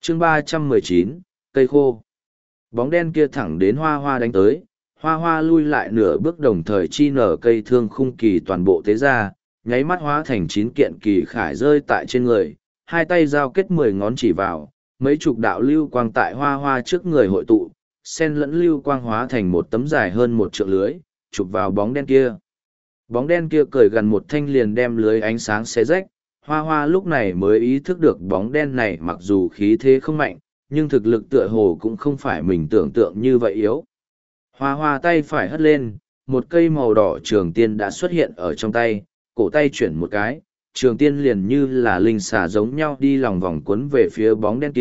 chương 319, cây khô. Bóng đen kia thẳng đến Hoa Hoa đánh tới, Hoa Hoa lui lại nửa bước đồng thời chi nở cây thương khung kỳ toàn bộ tế ra, nháy mắt hóa thành 9 kiện kỳ khải rơi tại trên người, hai tay giao kết 10 ngón chỉ vào, mấy chục đạo lưu quang tại Hoa Hoa trước người hội tụ, sen lẫn lưu quang hóa thành một tấm dài hơn 1 trượng lưới, chụp vào bóng đen kia. Bóng đen kia cởi gần một thanh liền đem lưới ánh sáng xé rách, Hoa Hoa lúc này mới ý thức được bóng đen này mặc dù khí thế không mạnh, nhưng thực lực tựa hồ cũng không phải mình tưởng tượng như vậy yếu. Hoa Hoa tay phải hất lên, một cây màu đỏ trường tiên đã xuất hiện ở trong tay, cổ tay chuyển một cái, trường tiên liền như là linh xà giống nhau đi lòng vòng cuốn về phía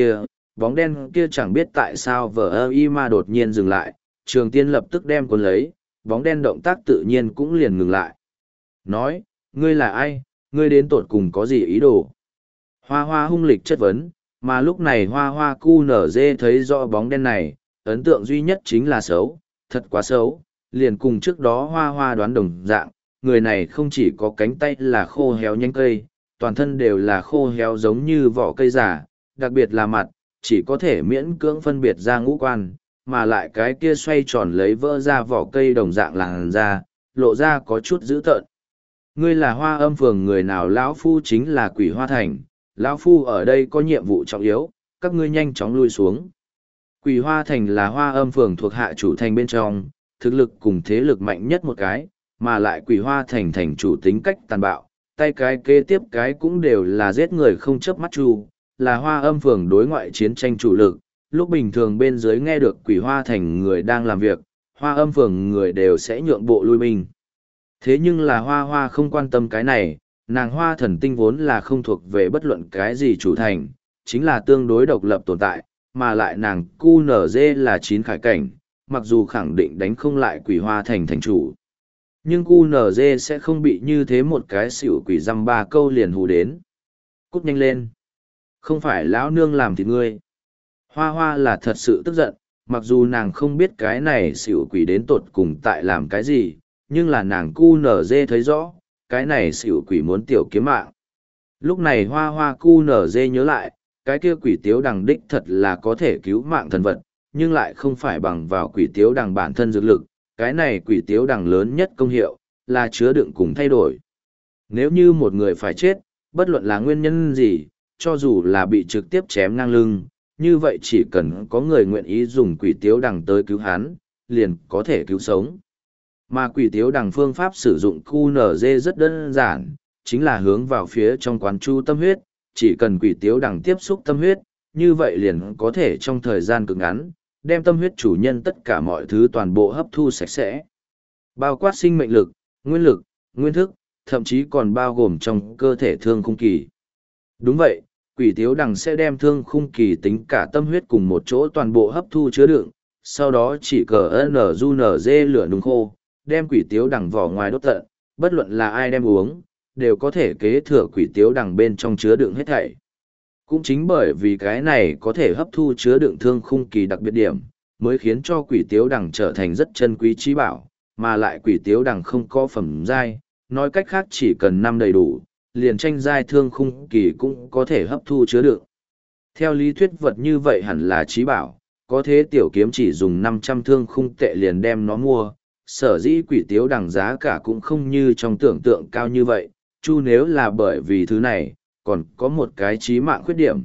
bóng đen kia chẳng biết tại sao vờ ơ y ma đột nhiên dừng lại, trường tiên lập tức đem cuốn lấy, bóng đen động tác tự nhiên cũng liền ngừng lại. Nói, ngươi là ai, ngươi đến tột cùng có gì ý đồ? Hoa Hoa hung lịch chất vấn, mà lúc này Hoa Hoa cu nở dê thấy rõ bóng đen này, ấn tượng duy nhất chính là xấu, thật quá xấu, liền cùng trước đó Hoa Hoa đoán đồng dạng, người này không chỉ có cánh tay là khô héo nhánh cây, toàn thân đều là khô héo giống như vỏ cây giả, đặc biệt là mặt, chỉ có thể miễn cưỡng phân biệt ra ngũ quan, mà lại cái kia xoay tròn lấy vỡ ra vỏ cây đồng dạng làn da, lộ ra có chút dữ tợn. Ngươi là Hoa Âm phường người nào? Lão phu chính là Quỷ Hoa Thành, lão phu ở đây có nhiệm vụ trọng yếu, các ngươi nhanh chóng lui xuống. Quỷ Hoa Thành là Hoa Âm phường thuộc hạ chủ thành bên trong, thực lực cùng thế lực mạnh nhất một cái, mà lại Quỷ Hoa Thành thành chủ tính cách tàn bạo, tay cái kế tiếp cái cũng đều là giết người không chớp mắt chu, là Hoa Âm phường đối ngoại chiến tranh chủ lực. Lúc bình thường bên dưới nghe được Quỷ Hoa Thành người đang làm việc, Hoa Âm phường người đều sẽ nhượng bộ lui binh. Thế nhưng là Hoa Hoa không quan tâm cái này, nàng Hoa Thần Tinh vốn là không thuộc về bất luận cái gì chủ thành, chính là tương đối độc lập tồn tại, mà lại nàng QNZ là 9 khải cảnh, mặc dù khẳng định đánh không lại Quỷ Hoa Thành thành chủ. Nhưng QNZ sẽ không bị như thế một cái xỉu quỷ dăm 3 câu liền hù đến. Cút nhanh lên. Không phải lão nương làm thịt ngươi. Hoa Hoa là thật sự tức giận, mặc dù nàng không biết cái này xỉu quỷ đến tột cùng tại làm cái gì, nhưng là nàng QNZ thấy rõ, cái này xỉu quỷ muốn tiểu kiếm mạng. Lúc này Hoa Hoa QNZ nhớ lại, cái kia quỷ tiếu đằng đích thật là có thể cứu mạng thần vật, nhưng lại không phải bằng vào quỷ tiếu đằng bản thân dược lực, cái này quỷ tiếu đằng lớn nhất công hiệu, là chứa đựng cùng thay đổi. Nếu như một người phải chết, bất luận là nguyên nhân gì, cho dù là bị trực tiếp chém ngang lưng, như vậy chỉ cần có người nguyện ý dùng quỷ tiếu đằng tới cứu hắn, liền có thể cứu sống. Mà quỷ tiếu đằng phương pháp sử dụng QNZ rất đơn giản, chính là hướng vào phía trong quán chu tâm huyết, chỉ cần quỷ tiếu đằng tiếp xúc tâm huyết, như vậy liền có thể trong thời gian cực ngắn, đem tâm huyết chủ nhân tất cả mọi thứ toàn bộ hấp thu sạch sẽ. Bao quát sinh mệnh lực, nguyên thức, thậm chí còn bao gồm trong cơ thể thương khung kỳ. Đúng vậy, quỷ tiếu đằng sẽ đem thương khung kỳ tính cả tâm huyết cùng một chỗ toàn bộ hấp thu chứa đựng, sau đó chỉ cờ NUNZ lửa nung khô, đem quỷ tiếu đằng vỏ ngoài đốt tận, bất luận là ai đem uống, đều có thể kế thừa quỷ tiếu đằng bên trong chứa đựng hết thảy. Cũng chính bởi vì cái này có thể hấp thu chứa đựng thương khung kỳ đặc biệt điểm, mới khiến cho quỷ tiếu đằng trở thành rất chân quý trí bảo, mà lại quỷ tiếu đằng không có phẩm giai, nói cách khác chỉ cần 5 đầy đủ, liền tranh giai thương khung kỳ cũng có thể hấp thu chứa đựng. Theo lý thuyết vật như vậy hẳn là trí bảo, có thế tiểu kiếm chỉ dùng 500 thương khung tệ liền đem nó mua, sở dĩ quỷ tiếu đằng giá cả cũng không như trong tưởng tượng cao như vậy, chu nếu là bởi vì thứ này, còn có một cái chí mạng khuyết điểm.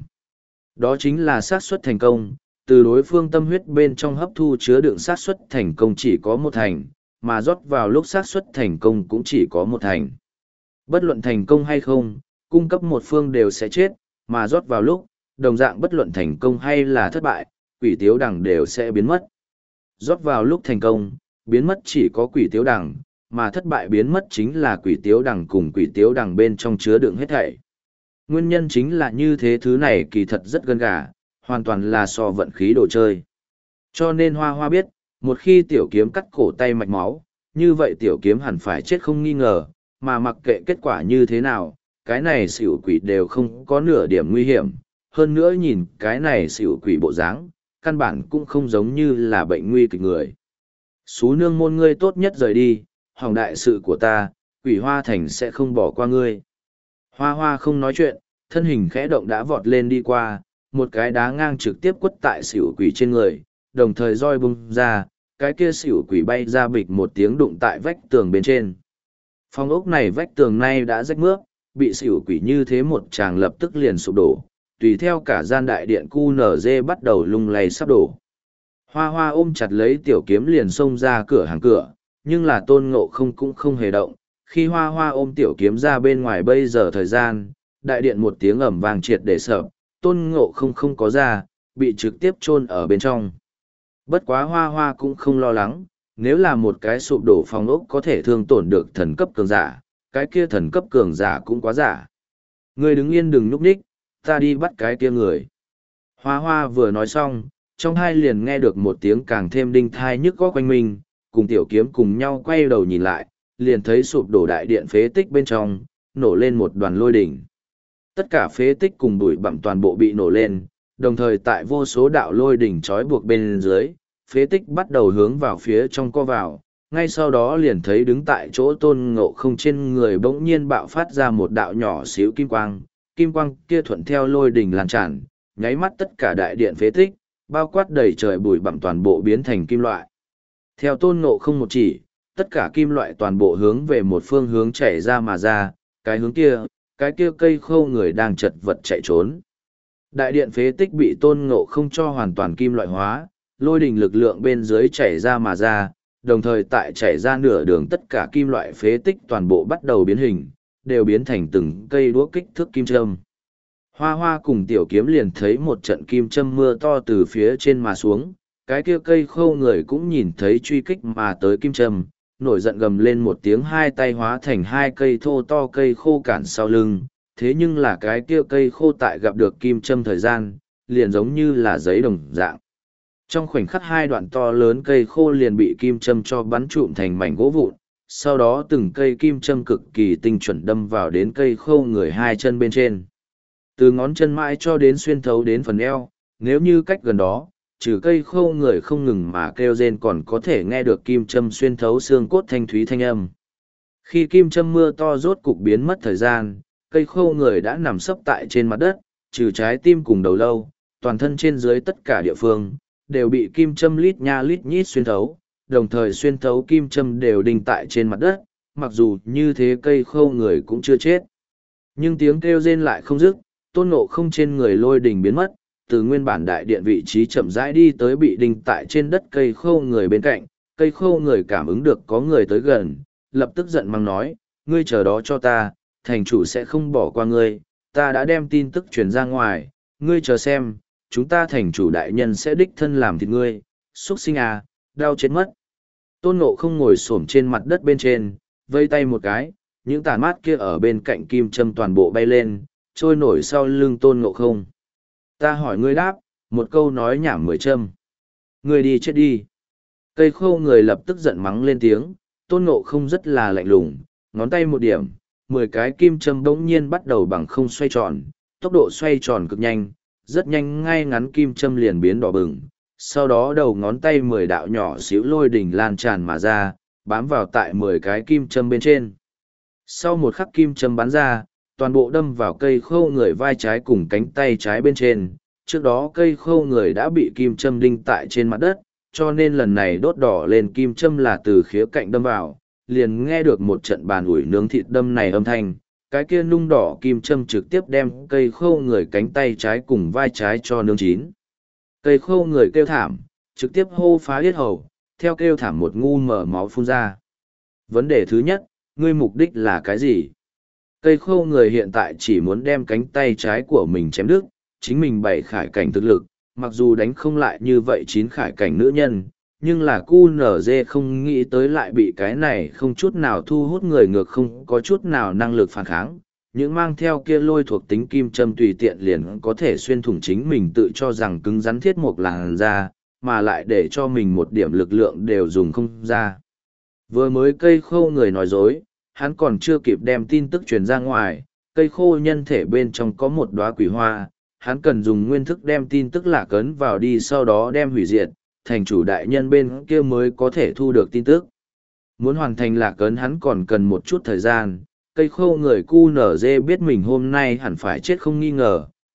Đó chính là xác suất thành công, từ đối phương tâm huyết bên trong hấp thu chứa đựng xác suất thành công chỉ có 1 thành, mà rót vào lúc xác suất thành công cũng chỉ có 1 thành. Bất luận thành công hay không, cung cấp một phương đều sẽ chết, mà rót vào lúc, đồng dạng bất luận thành công hay là thất bại, quỷ tiếu đằng đều sẽ biến mất. Rót vào lúc thành công, biến mất chỉ có quỷ tiếu đằng, mà thất bại biến mất chính là quỷ tiếu đằng cùng quỷ tiếu đằng bên trong chứa đựng hết thảy. Nguyên nhân chính là như thế, thứ này kỳ thật rất gân gà, hoàn toàn là so vận khí đồ chơi. Cho nên Hoa Hoa biết, một khi tiểu kiếm cắt cổ tay mạch máu, như vậy tiểu kiếm hẳn phải chết không nghi ngờ, mà mặc kệ kết quả như thế nào, cái này xỉu quỷ đều không có nửa điểm nguy hiểm. Hơn nữa nhìn cái này xỉu quỷ bộ dáng, căn bản cũng không giống như là bệnh nguy kịch người. Xú nương môn, ngươi tốt nhất rời đi, hỏng đại sự của ta, Quỷ Hoa Thành sẽ không bỏ qua ngươi. Hoa Hoa không nói chuyện, thân hình khẽ động đã vọt lên đi qua, một cái đá ngang trực tiếp quất tại xỉu quỷ trên người, đồng thời roi bung ra, cái kia xỉu quỷ bay ra bịch một tiếng đụng tại vách tường bên trên. Phòng ốc này vách tường nay đã rách mướp, bị xỉu quỷ như thế một chàng lập tức liền sụp đổ, tùy theo cả gian đại điện QNZ bắt đầu lung lay sắp đổ. Hoa hoa ôm chặt lấy tiểu kiếm liền xông ra cửa hàng cửa, nhưng là Tôn Ngộ Không cũng không hề động. Khi hoa hoa ôm tiểu kiếm ra bên ngoài bây giờ thời gian, đại điện một tiếng ầm vang triệt để sập, Tôn Ngộ Không không có ra, bị trực tiếp chôn ở bên trong. Bất quá hoa hoa cũng không lo lắng, nếu là một cái sụp đổ phòng ốc có thể thương tổn được thần cấp cường giả, cái kia thần cấp cường giả cũng quá giả. Ngươi đứng yên đừng nhúc nhích, ta đi bắt cái kia người. Hoa hoa vừa nói xong, trong hai liền nghe được một tiếng càng thêm đinh thai nhức góc quanh mình, cùng tiểu kiếm cùng nhau quay đầu nhìn lại, liền thấy sụp đổ đại điện phế tích bên trong, nổ lên một đoàn lôi đỉnh. Tất cả phế tích cùng bụi bặm toàn bộ bị nổ lên, đồng thời tại vô số đạo lôi đỉnh trói buộc bên dưới, phế tích bắt đầu hướng vào phía trong co vào, ngay sau đó liền thấy đứng tại chỗ Tôn Ngộ Không trên người bỗng nhiên bạo phát ra một đạo nhỏ xíu kim quang kia thuận theo lôi đỉnh lan tràn, nháy mắt tất cả đại điện phế tích, bao quát đầy trời bụi bặm toàn bộ biến thành kim loại. Theo Tôn Ngộ Không một chỉ, tất cả kim loại toàn bộ hướng về một phương hướng chảy ra mà ra, cái hướng kia, cái kia cây khô người đang chật vật chạy trốn. Đại điện phế tích bị Tôn Ngộ Không cho hoàn toàn kim loại hóa, lôi đình lực lượng bên dưới chảy ra mà ra, đồng thời tại chảy ra nửa đường tất cả kim loại phế tích toàn bộ bắt đầu biến hình, đều biến thành từng cây đũa kích thước kim châm. Hoa hoa cùng tiểu kiếm liền thấy một trận kim châm mưa to từ phía trên mà xuống, cái kia cây khô người cũng nhìn thấy truy kích mà tới kim châm, nổi giận gầm lên một tiếng, hai tay hóa thành hai cây thô to cây khô cản sau lưng, thế nhưng là cái kia cây khô tại gặp được kim châm thời gian, liền giống như là giấy đồng dạng. Trong khoảnh khắc hai đoạn to lớn cây khô liền bị kim châm cho bắn trụm thành mảnh gỗ vụn, sau đó từng cây kim châm cực kỳ tinh chuẩn đâm vào đến cây khô người hai chân bên trên. Từ ngón chân mãi cho đến xuyên thấu đến phần eo, nếu như cách gần đó, trừ cây khô người không ngừng mà kêu rên còn có thể nghe được kim châm xuyên thấu xương cốt thanh thúy thanh âm. Khi kim châm mưa to rốt cục biến mất thời gian, cây khô người đã nằm sấp tại trên mặt đất, trừ trái tim cùng đầu lâu, toàn thân trên dưới tất cả địa phương, đều bị kim châm lít nha lít nhít xuyên thấu, đồng thời xuyên thấu kim châm đều đinh tại trên mặt đất, mặc dù như thế cây khô người cũng chưa chết. Nhưng tiếng kêu rên lại không dứt, Tôn Ngộ Không trên người lôi đình biến mất, từ nguyên bản đại điện vị trí chậm rãi đi tới bị đinh tại trên đất cây khô người bên cạnh, cây khô người cảm ứng được có người tới gần, lập tức giận mắng nói, ngươi chờ đó cho ta, thành chủ sẽ không bỏ qua ngươi, ta đã đem tin tức truyền ra ngoài, ngươi chờ xem, chúng ta thành chủ đại nhân sẽ đích thân làm thịt ngươi, xuất sinh à, đau chết mất. Tôn Ngộ Không ngồi xổm trên mặt đất bên trên, vây tay một cái, những tàn mát kia ở bên cạnh kim châm toàn bộ bay lên, trôi nổi sau lưng Tôn Ngộ Không. Ta hỏi ngươi đáp, một câu nói nhảm 10 châm. Ngươi đi chết đi. Cây khô người lập tức giận mắng lên tiếng, Tôn Ngộ Không rất là lạnh lùng, ngón tay một điểm, 10 cái kim châm bỗng nhiên bắt đầu bằng không xoay tròn, tốc độ xoay tròn cực nhanh, rất nhanh ngay ngắn kim châm liền biến đỏ bừng. Sau đó đầu ngón tay 10 đạo nhỏ xíu lôi đỉnh lan tràn mà ra, bám vào tại 10 cái kim châm bên trên. Sau một khắc kim châm bắn ra, toàn bộ đâm vào cây khô người vai trái cùng cánh tay trái bên trên. Trước đó cây khô người đã bị kim châm đinh tại trên mặt đất, cho nên lần này đốt đỏ lên kim châm là từ khía cạnh đâm vào, liền nghe được một trận bàn ủi nướng thịt đâm này âm thanh. Cái kia nung đỏ kim châm trực tiếp đem cây khô người cánh tay trái cùng vai trái cho nướng chín. Cây khô người kêu thảm, trực tiếp hô phá yết hầu, theo kêu thảm một ngu mở máu phun ra. Vấn đề thứ nhất, ngươi mục đích là cái gì? Cây khô người hiện tại chỉ muốn đem cánh tay trái của mình chém đứt, chính mình bảy khải cảnh thực lực, mặc dù đánh không lại như vậy 9 khải cảnh nữ nhân, nhưng là QNZ không nghĩ tới lại bị cái này không chút nào thu hút người ngược không có chút nào năng lực phản kháng. Những mang theo kia lôi thuộc tính kim châm tùy tiện liền có thể xuyên thủng chính mình tự cho rằng cứng rắn thiết một làn da, mà lại để cho mình một điểm lực lượng đều dùng không ra. Vừa mới cây khô người nói dối, hắn còn chưa kịp đem tin tức truyền ra ngoài, cây khô nhân thể bên trong có một đóa quỷ hoa, hắn cần dùng nguyên thức đem tin tức lạc ấn vào đi sau đó đem hủy diệt, thành chủ đại nhân bên kia mới có thể thu được tin tức. Muốn hoàn thành lạc ấn hắn còn cần một chút thời gian, cây khô người QNZ biết mình hôm nay hẳn phải chết không nghi ngờ,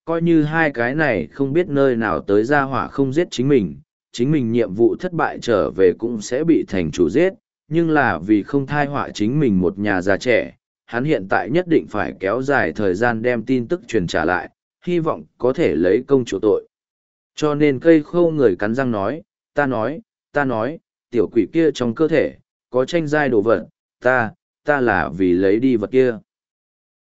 Coi như hai cái này không biết nơi nào tới ra hỏa không giết chính mình nhiệm vụ thất bại trở về cũng sẽ bị thành chủ giết, nhưng là vì không thai họa chính mình một nhà già trẻ, hắn hiện tại nhất định phải kéo dài thời gian đem tin tức truyền trả lại, hy vọng có thể lấy công chủ tội. Cho nên cây khô người cắn răng nói, ta nói, tiểu quỷ kia trong cơ thể, có tranh giai đồ vật, ta là vì lấy đi vật kia.